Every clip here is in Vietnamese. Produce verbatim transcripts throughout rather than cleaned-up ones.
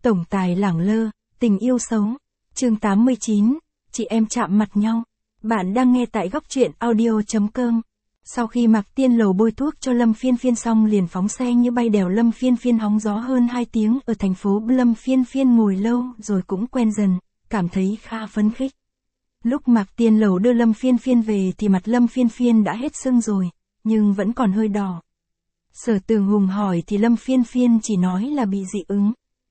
Tổng tài lẳng lơ, tình yêu xấu. Chương tám mươi chín, chị em chạm mặt nhau. Bạn đang nghe tại góc truyện audio.com. Sau khi Mạc Tiên Lầu bôi thuốc cho Lâm Phiên Phiên xong liền phóng xe như bay đèo. Lâm Phiên Phiên hóng gió hơn hai tiếng ở thành phố. Lâm Phiên Phiên ngồi lâu rồi cũng quen dần, cảm thấy khá phấn khích. Lúc Mạc Tiên Lầu đưa Lâm Phiên Phiên về thì mặt Lâm Phiên Phiên đã hết sưng rồi, nhưng vẫn còn hơi đỏ. Sở Tường Hùng hỏi thì Lâm Phiên Phiên chỉ nói là bị dị ứng.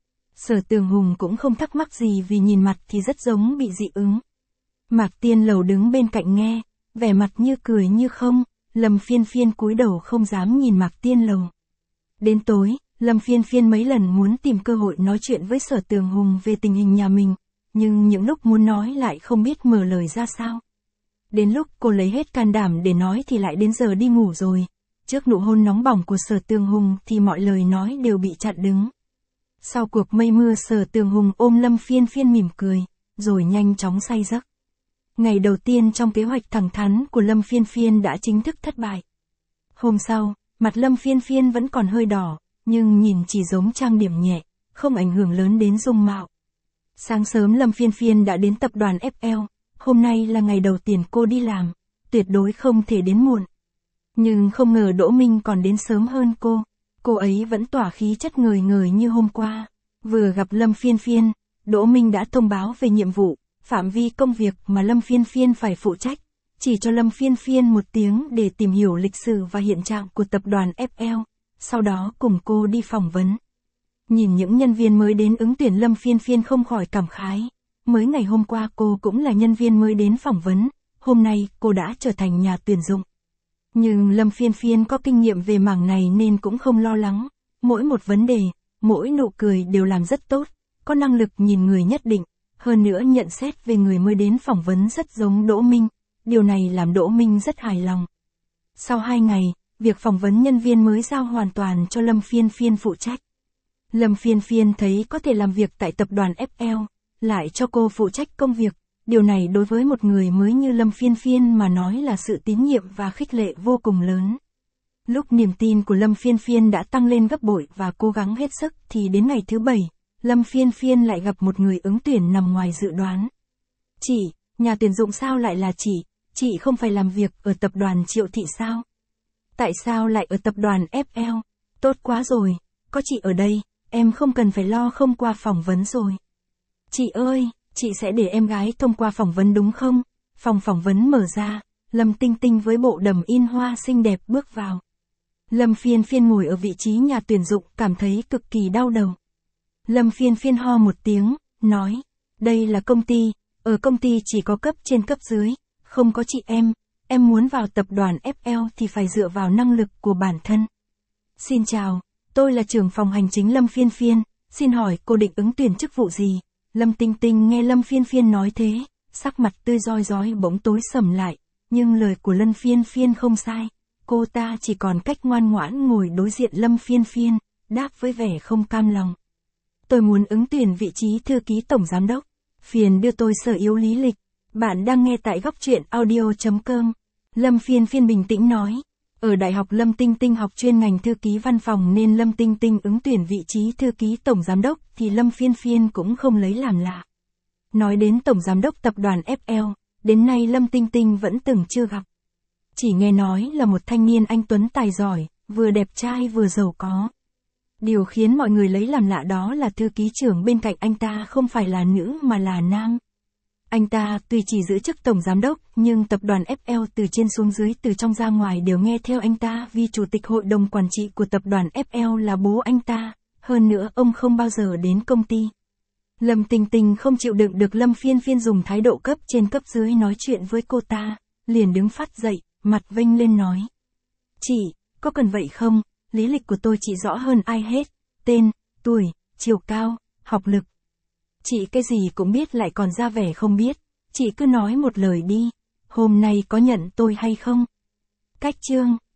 Sở Tường Hùng cũng không thắc mắc gì vì nhìn mặt thì rất giống bị dị ứng. Mạc Tiên Lầu đứng bên cạnh nghe, vẻ mặt như cười như không. Lâm Phiên Phiên cúi đầu không dám nhìn Mạc Tiên Lầu. Đến tối, Lâm Phiên Phiên mấy lần muốn tìm cơ hội nói chuyện với Sở Tường Hùng về tình hình nhà mình, nhưng những lúc muốn nói lại không biết mở lời ra sao. Đến lúc cô lấy hết can đảm để nói thì lại đến giờ đi ngủ rồi. Trước nụ hôn nóng bỏng của Sở Tường Hùng thì mọi lời nói đều bị chặn đứng. Sau cuộc mây mưa, Sở Tường Hùng ôm Lâm Phiên Phiên mỉm cười, rồi nhanh chóng say giấc. Ngày đầu tiên trong kế hoạch thẳng thắn của Lâm Phiên Phiên đã chính thức thất bại. Hôm sau, mặt Lâm Phiên Phiên vẫn còn hơi đỏ, nhưng nhìn chỉ giống trang điểm nhẹ, không ảnh hưởng lớn đến dung mạo. Sáng sớm Lâm Phiên Phiên đã đến tập đoàn ép lờ, hôm nay là ngày đầu tiên cô đi làm, tuyệt đối không thể đến muộn. Nhưng không ngờ Đỗ Minh còn đến sớm hơn cô, cô ấy vẫn tỏa khí chất ngời ngời như hôm qua. Vừa gặp Lâm Phiên Phiên, Đỗ Minh đã thông báo về nhiệm vụ, phạm vi công việc mà Lâm Phiên Phiên phải phụ trách, chỉ cho Lâm Phiên Phiên một tiếng để tìm hiểu lịch sử và hiện trạng của tập đoàn ép lờ, sau đó cùng cô đi phỏng vấn. Nhìn những nhân viên mới đến ứng tuyển, Lâm Phiên Phiên không khỏi cảm khái. Mới ngày hôm qua cô cũng là nhân viên mới đến phỏng vấn, hôm nay cô đã trở thành nhà tuyển dụng. Nhưng Lâm Phiên Phiên có kinh nghiệm về mảng này nên cũng không lo lắng. Mỗi một vấn đề, mỗi nụ cười đều làm rất tốt, có năng lực nhìn người nhất định. Hơn nữa nhận xét về người mới đến phỏng vấn rất giống Đỗ Minh, điều này làm Đỗ Minh rất hài lòng. Sau hai ngày, việc phỏng vấn nhân viên mới giao hoàn toàn cho Lâm Phiên Phiên phụ trách. Lâm Phiên Phiên thấy có thể làm việc tại tập đoàn ép lờ, lại cho cô phụ trách công việc, điều này đối với một người mới như Lâm Phiên Phiên mà nói là sự tín nhiệm và khích lệ vô cùng lớn. Lúc niềm tin của Lâm Phiên Phiên đã tăng lên gấp bội và cố gắng hết sức thì đến ngày thứ bảy, Lâm Phiên Phiên lại gặp một người ứng tuyển nằm ngoài dự đoán. Chị, nhà tuyển dụng sao lại là chị, chị không phải làm việc ở tập đoàn Triệu Thị sao? Tại sao lại ở tập đoàn ép lờ? Tốt quá rồi, có chị ở đây, em không cần phải lo không qua phỏng vấn rồi. Chị ơi, chị sẽ để em gái thông qua phỏng vấn đúng không? Phòng phỏng vấn mở ra, Lâm Tinh Tinh với bộ đầm in hoa xinh đẹp bước vào. Lâm Phiên Phiên ngồi ở vị trí nhà tuyển dụng cảm thấy cực kỳ đau đầu. Lâm Phiên Phiên ho một tiếng, nói, đây là công ty, ở công ty chỉ có cấp trên cấp dưới, không có chị em, em muốn vào tập đoàn ép lờ thì phải dựa vào năng lực của bản thân. Xin chào, tôi là trưởng phòng hành chính Lâm Phiên Phiên, xin hỏi cô định ứng tuyển chức vụ gì? Lâm Tinh Tinh nghe Lâm Phiên Phiên nói thế, sắc mặt tươi rói rói bỗng tối sầm lại, nhưng lời của Lâm Phiên Phiên không sai, cô ta chỉ còn cách ngoan ngoãn ngồi đối diện Lâm Phiên Phiên, đáp với vẻ không cam lòng. Tôi muốn ứng tuyển vị trí thư ký tổng giám đốc, phiền đưa tôi sở yếu lý lịch. Bạn đang nghe tại góc truyện audio.com. Lâm Phiên Phiên bình tĩnh nói, ở đại học Lâm Tinh Tinh học chuyên ngành thư ký văn phòng nên Lâm Tinh Tinh ứng tuyển vị trí thư ký tổng giám đốc thì Lâm Phiên Phiên cũng không lấy làm lạ. Nói đến tổng giám đốc tập đoàn ép lờ, đến nay Lâm Tinh Tinh vẫn từng chưa gặp. Chỉ nghe nói là một thanh niên anh tuấn tài giỏi, vừa đẹp trai vừa giàu có. Điều khiến mọi người lấy làm lạ đó là thư ký trưởng bên cạnh anh ta không phải là nữ mà là nam. Anh ta tuy chỉ giữ chức tổng giám đốc nhưng tập đoàn ép lờ từ trên xuống dưới từ trong ra ngoài đều nghe theo anh ta vì chủ tịch hội đồng quản trị của tập đoàn ép lờ là bố anh ta, hơn nữa ông không bao giờ đến công ty. Lâm Tinh Tinh không chịu đựng được Lâm Phiên Phiên dùng thái độ cấp trên cấp dưới nói chuyện với cô ta, liền đứng phát dậy, mặt vênh lên nói. Chị, có cần vậy không? Lý lịch của tôi chị rõ hơn ai hết, tên, tuổi, chiều cao, học lực. Chị cái gì cũng biết lại còn ra vẻ không biết, chị cứ nói một lời đi, hôm nay có nhận tôi hay không? Cách chương,